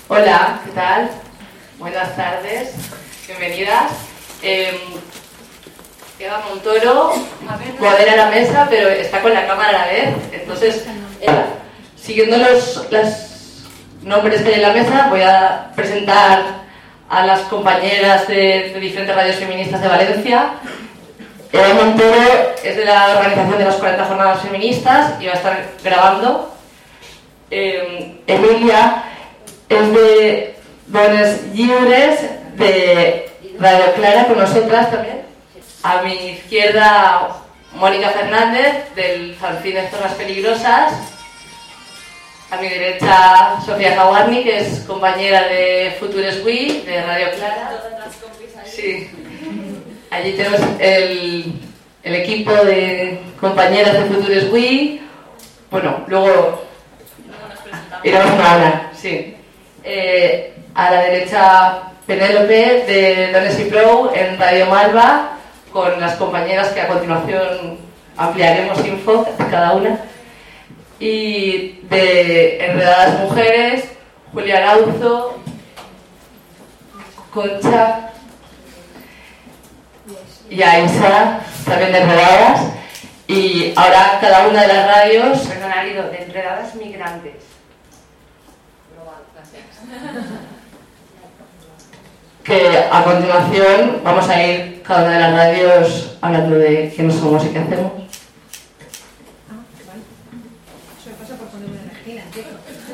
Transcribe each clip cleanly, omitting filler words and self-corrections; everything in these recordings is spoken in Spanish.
Hola, ¿qué tal? Buenas tardes, bienvenidas. Eva Montoro modera la mesa, pero está con la cámara a la vez. Entonces, siguiendo los nombres que hay en la mesa, voy a presentar a las compañeras de diferentes radios feministas de Valencia. Eva Montoro es de la organización de las 40 Jornadas Feministas y va a estar grabando. Emilia es de Dones Lliures, de Radio Clara, con nosotras también. A mi izquierda, Mónica Fernández, del fanzine Zonas Peligrosas. A mi derecha, Sofía Jaguarni, que es compañera de Futures We, de Radio Clara. Sí. Allí tenemos el equipo de compañeras de Futures We. Bueno, luego iremos una hora, sí. A la derecha, Penélope, de Dones y Pro, en Radio Malva, con las compañeras que a continuación ampliaremos info cada una. Y de Enredadas Mujeres, Julia Arauzo, Concha y Aisa, también de Enredadas. Y ahora cada una de las radios... Perdón, Arido, de Enredadas Migrantes. Que a continuación vamos a ir cada una de las radios hablando de quiénes somos y qué hacemos. Eso me pasa por ponerme energía, entiendo.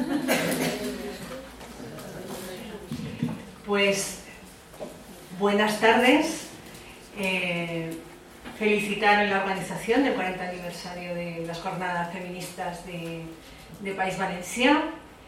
Pues buenas tardes. Felicitar en la organización del 40 aniversario de las Jornadas Feministas de País Valencià.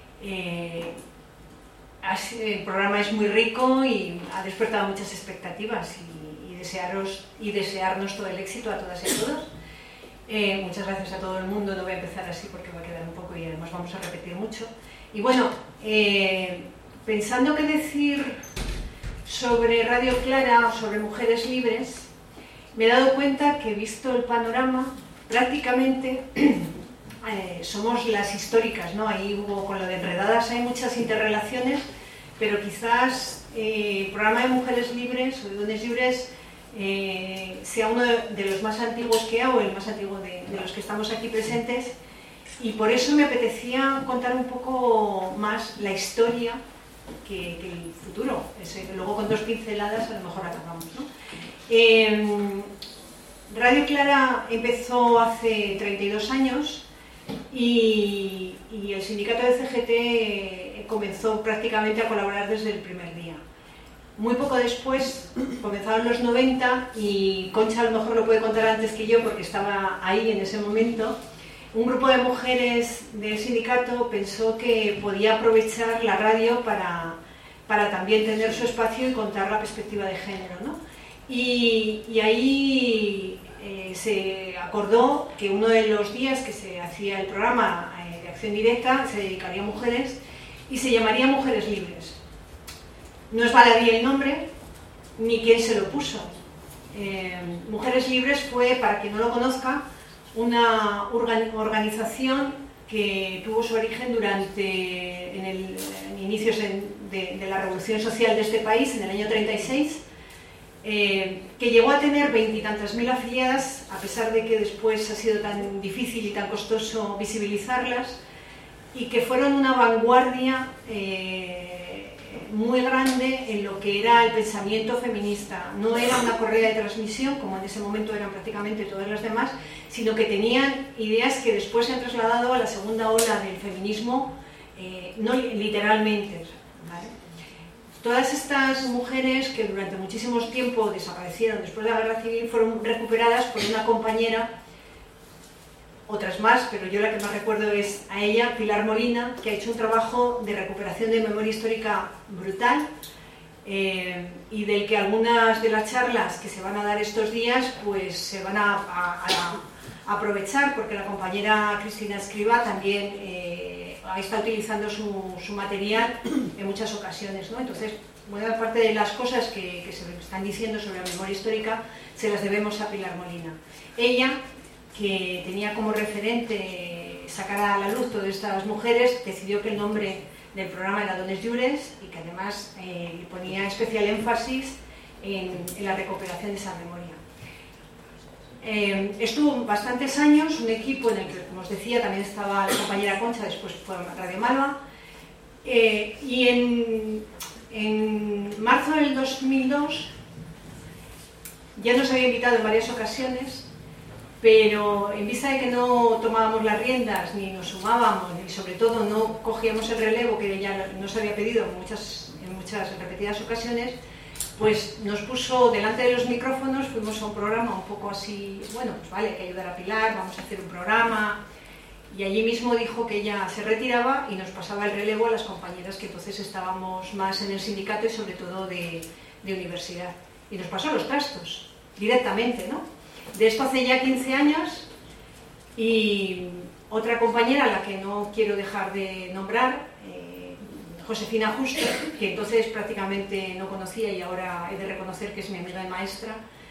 El programa es muy rico y ha despertado muchas expectativas y desearnos todo el éxito a todas y a todos. Muchas gracias a todo el mundo. No voy a empezar así porque va a quedar un poco y además vamos a repetir mucho. Y bueno, pensando qué decir sobre Radio Clara o sobre Mujeres Libres, me he dado cuenta que, visto el panorama, prácticamente somos las históricas, ¿no? Ahí hubo, con lo de Enredadas hay muchas interrelaciones, pero quizás el programa de Mujeres Libres o de Dones Lliures sea uno de los más antiguos que hay, o el más antiguo de los que estamos aquí presentes, y por eso me apetecía contar un poco más la historia que el futuro. Luego con dos pinceladas a lo mejor acabamos, ¿no? Radio Clara empezó hace 32 años y el sindicato de CGT comenzó prácticamente a colaborar desde el primer día. Muy poco después, comenzaron los 90, y Concha a lo mejor lo puede contar antes que yo porque estaba ahí en ese momento. Un grupo de mujeres del sindicato pensó que podía aprovechar la radio para también tener su espacio y contar la perspectiva de género, ¿no? Y ahí se acordó que uno de los días que se hacía el programa de acción directa se dedicaría a mujeres y se llamaría Mujeres Libres. No es baladí el nombre, ni quién se lo puso. Mujeres Libres fue, para quien no lo conozca, una organización que tuvo su origen en inicios de la Revolución Social de este país, en el año 36, que llegó a tener 20 y tantas mil afiliadas, a pesar de que después ha sido tan difícil y tan costoso visibilizarlas, y que fueron una vanguardia muy grande en lo que era el pensamiento feminista. No era una correa de transmisión, como en ese momento eran prácticamente todas las demás, sino que tenían ideas que después se han trasladado a la segunda ola del feminismo, no literalmente, ¿vale? Todas estas mujeres que durante muchísimo tiempo desaparecieron después de la Guerra Civil fueron recuperadas por una compañera, otras más, pero yo la que más recuerdo es a ella, Pilar Molina, que ha hecho un trabajo de recuperación de memoria histórica brutal, y del que algunas de las charlas que se van a dar estos días pues se van a aprovechar, porque la compañera Cristina Escriba también está utilizando su material en muchas ocasiones, ¿no? Entonces, buena parte de las cosas que se están diciendo sobre la memoria histórica se las debemos a Pilar Molina. Ella, que tenía como referente sacar a la luz todas estas mujeres, decidió que el nombre del programa era Dones Llures y que además ponía especial énfasis en la recuperación de esa memoria. Estuvo bastantes años, un equipo en el que, como os decía, también estaba la compañera Concha, después fue Radio Malva, y en marzo del 2002 ya nos había invitado en varias ocasiones, pero en vista de que no tomábamos las riendas, ni nos sumábamos, ni sobre todo no cogíamos el relevo que ella nos había pedido en muchas repetidas ocasiones, pues nos puso delante de los micrófonos, fuimos a un programa un poco así, bueno, pues vale, hay que ayudar a Pilar, vamos a hacer un programa, y allí mismo dijo que ella se retiraba y nos pasaba el relevo a las compañeras que entonces estábamos más en el sindicato y sobre todo de universidad. Y nos pasó los trastos, directamente, ¿no? De esto hace ya 15 años, y otra compañera, a la que no quiero dejar de nombrar, Josefina Juste, que entonces prácticamente no conocía y ahora he de reconocer que es mi amiga y maestra,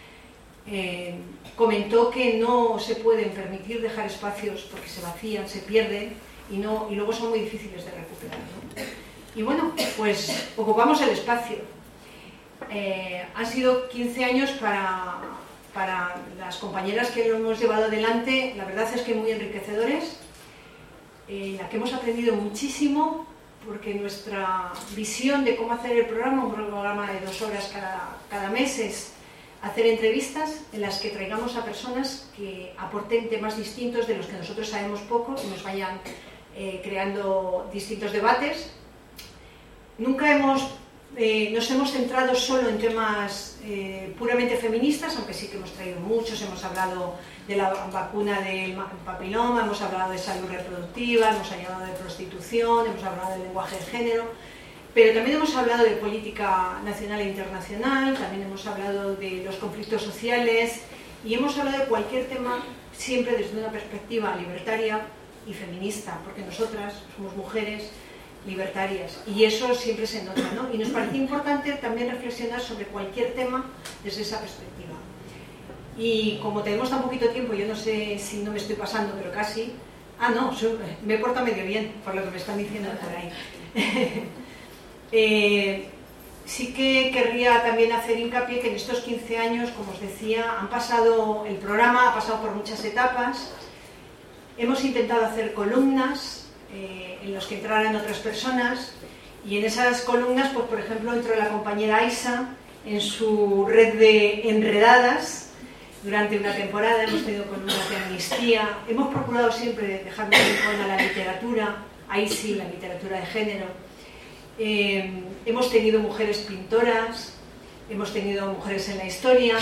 comentó que no se pueden permitir dejar espacios porque se vacían, se pierden y luego son muy difíciles de recuperar, ¿no? Y bueno, pues ocupamos el espacio. Han sido 15 años para las compañeras que lo hemos llevado adelante, la verdad es que muy enriquecedores, la que hemos aprendido muchísimo, porque nuestra visión de cómo hacer el programa, un programa de 2 horas cada mes, es hacer entrevistas en las que traigamos a personas que aporten temas distintos de los que nosotros sabemos poco y nos vayan creando distintos debates. Nunca nos hemos centrado solo en temas puramente feministas, aunque sí que hemos traído muchos. Hemos hablado de la vacuna del papiloma, hemos hablado de salud reproductiva, hemos hablado de prostitución, hemos hablado del lenguaje de género, pero también hemos hablado de política nacional e internacional, también hemos hablado de los conflictos sociales y hemos hablado de cualquier tema siempre desde una perspectiva libertaria y feminista, porque nosotras somos mujeres libertarias y eso siempre se nota, ¿no? Y nos parece importante también reflexionar sobre cualquier tema desde esa perspectiva. Y como tenemos tan poquito tiempo, yo no sé si no me estoy pasando, pero casi... no, me porto medio bien, por lo que me están diciendo por ahí. Sí que querría también hacer hincapié que en estos 15 años, como os decía, el programa ha pasado por muchas etapas. Hemos intentado hacer columnas en los que entraran otras personas, y en esas columnas, pues por ejemplo, entró la compañera Aisa en su red de enredadas. Durante una temporada hemos tenido columnas de amnistía, hemos procurado siempre dejar un rincón a la literatura, ahí sí, la literatura de género. Hemos tenido mujeres pintoras, hemos tenido mujeres en la historia.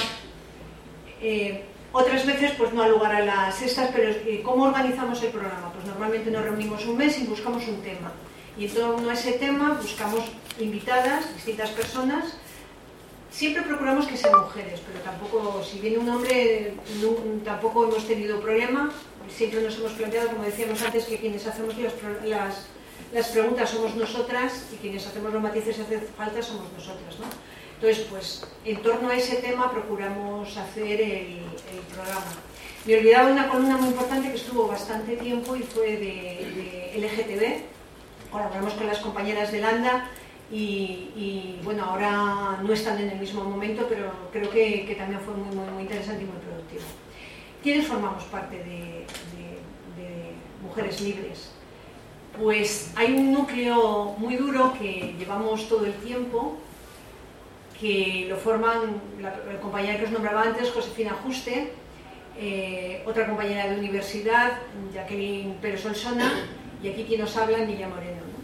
Otras veces pues no ha lugar a las estas, pero ¿cómo organizamos el programa? Pues normalmente nos reunimos un mes y buscamos un tema. Y en torno a ese tema buscamos invitadas, distintas personas. Siempre procuramos que sean mujeres, pero tampoco, si viene un hombre, tampoco hemos tenido problema. Siempre nos hemos planteado, como decíamos antes, que quienes hacemos las preguntas somos nosotras y quienes hacemos los matices si hace falta somos nosotras, ¿no? Entonces, pues, en torno a ese tema procuramos hacer el programa. Me olvidaba de una columna muy importante que estuvo bastante tiempo y fue de LGTB. Colaboramos con las compañeras de Landa y bueno, ahora no están en el mismo momento, pero creo que también fue muy, muy, muy interesante y muy productivo. ¿Quiénes formamos parte de Mujeres Libres? Pues hay un núcleo muy duro que llevamos todo el tiempo, que lo forman la compañera que os nombraba antes, Josefina Juste, otra compañera de universidad, Jacqueline Pérez Solsona, y aquí quien nos habla, Niña Moreno, ¿no?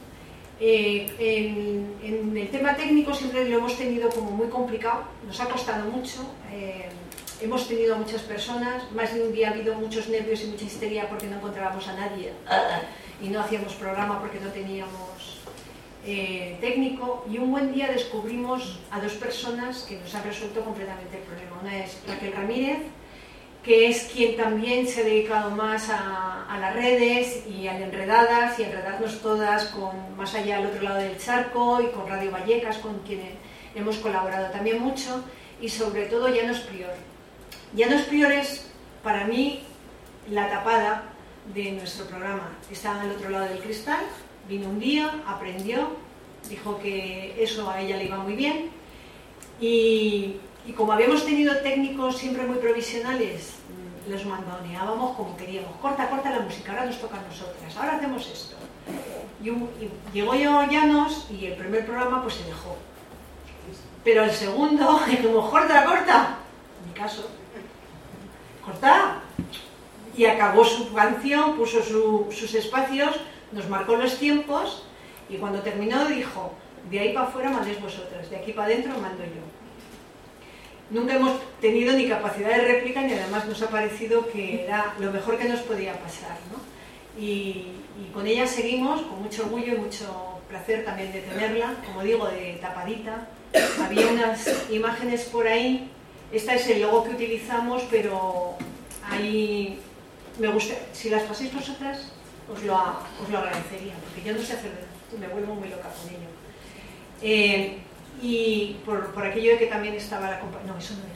En el tema técnico siempre lo hemos tenido como muy complicado, nos ha costado mucho, hemos tenido a muchas personas, más de un día ha habido muchos nervios y mucha histeria porque no encontrábamos a nadie y no hacíamos programa porque no teníamos técnico, y un buen día descubrimos a 2 personas que nos han resuelto completamente el problema. Una es Raquel Ramírez, que es quien también se ha dedicado más a las redes y a enredadas y a enredarnos todas con más allá al otro lado del charco, y con Radio Vallecas, con quien hemos colaborado también mucho, y sobre todo Llanos Prior. Llanos Prior es para mí la tapada de nuestro programa. Está al otro lado del cristal, Vino un día, aprendió, dijo que eso a ella le iba muy bien y como habíamos tenido técnicos siempre muy provisionales, les mandoneábamos como queríamos. Corta la música, ahora nos toca a nosotras, ahora hacemos esto. Y llegó yo Llanos y el primer programa pues se dejó. Pero el segundo, dijimos, corta. En mi caso, corta. Y acabó su canción, puso sus espacios, nos marcó los tiempos y cuando terminó dijo, de ahí para afuera mandéis vosotras, de aquí para adentro mando yo. Nunca hemos tenido ni capacidad de réplica ni además nos ha parecido que era lo mejor que nos podía pasar, ¿no? Y con ella seguimos con mucho orgullo y mucho placer también de tenerla, como digo, de tapadita. Había unas imágenes por ahí, este es el logo que utilizamos, pero ahí me gusta, si las pasáis vosotras os lo agradecería, porque yo no sé hacer, me vuelvo muy loca con ello. Y por aquello de que también estaba la compañía, no, eso no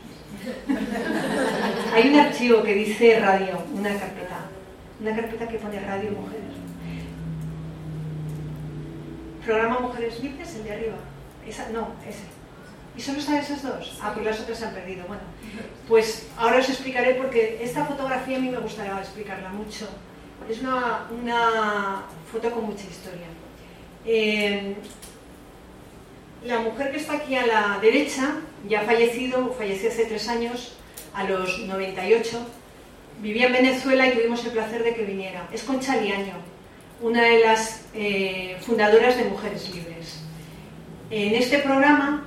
es. Hay un archivo que dice radio, una carpeta que pone radio mujeres. Programa Mujeres Libres, el de arriba. Ese. ¿Y solo están esas dos? Ah, pues las otras se han perdido. Bueno, pues ahora os explicaré porque esta fotografía a mí me gustaría explicarla mucho. Es una foto con mucha historia. La mujer que está aquí a la derecha ya falleció hace 3 años, a los 98. Vivía en Venezuela y tuvimos el placer de que viniera. Es Concha Liaño, una de las fundadoras de Mujeres Libres. En este programa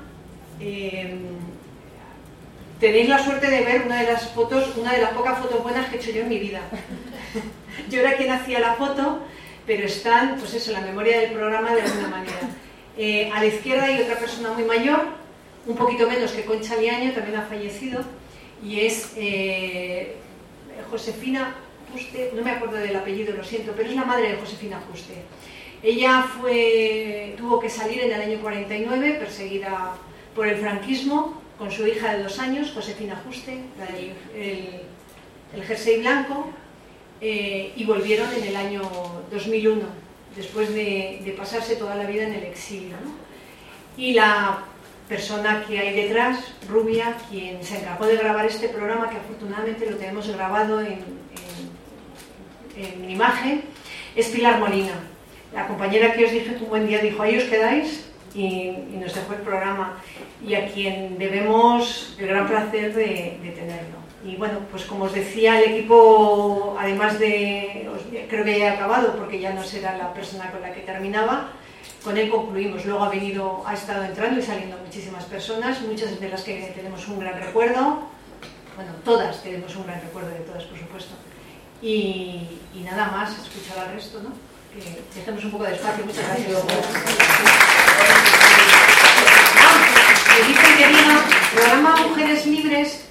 tenéis la suerte de ver una de las pocas fotos buenas que he hecho yo en mi vida. Yo era quien hacía la foto, pero están, pues eso, en la memoria del programa de alguna manera. A la izquierda hay otra persona muy mayor, un poquito menos que Concha Liaño, también ha fallecido, y es Josefina Juste, no me acuerdo del apellido, lo siento, pero es la madre de Josefina Juste. Ella tuvo que salir en el año 49, perseguida por el franquismo, con su hija de 2 años, Josefina Juste, el jersey blanco, y volvieron en el año 2001. Después de pasarse toda la vida en el exilio, ¿no? Y la persona que hay detrás, Rubia, quien se encargó de grabar este programa, que afortunadamente lo tenemos grabado en imagen, es Pilar Molina, la compañera que os dije que un buen día dijo, ahí os quedáis, y nos dejó el programa, y a quien debemos el gran placer de tenerlo. Y bueno, pues como os decía, el equipo, además creo que ya ha acabado porque ya no será la persona con la que terminaba, con él concluimos. Luego ha estado entrando y saliendo muchísimas personas, muchas de las que tenemos un gran recuerdo, bueno, todas tenemos un gran recuerdo de todas, por supuesto. Y nada más, escuchar al resto, ¿no? Que dejemos un poco de espacio. Muchas gracias.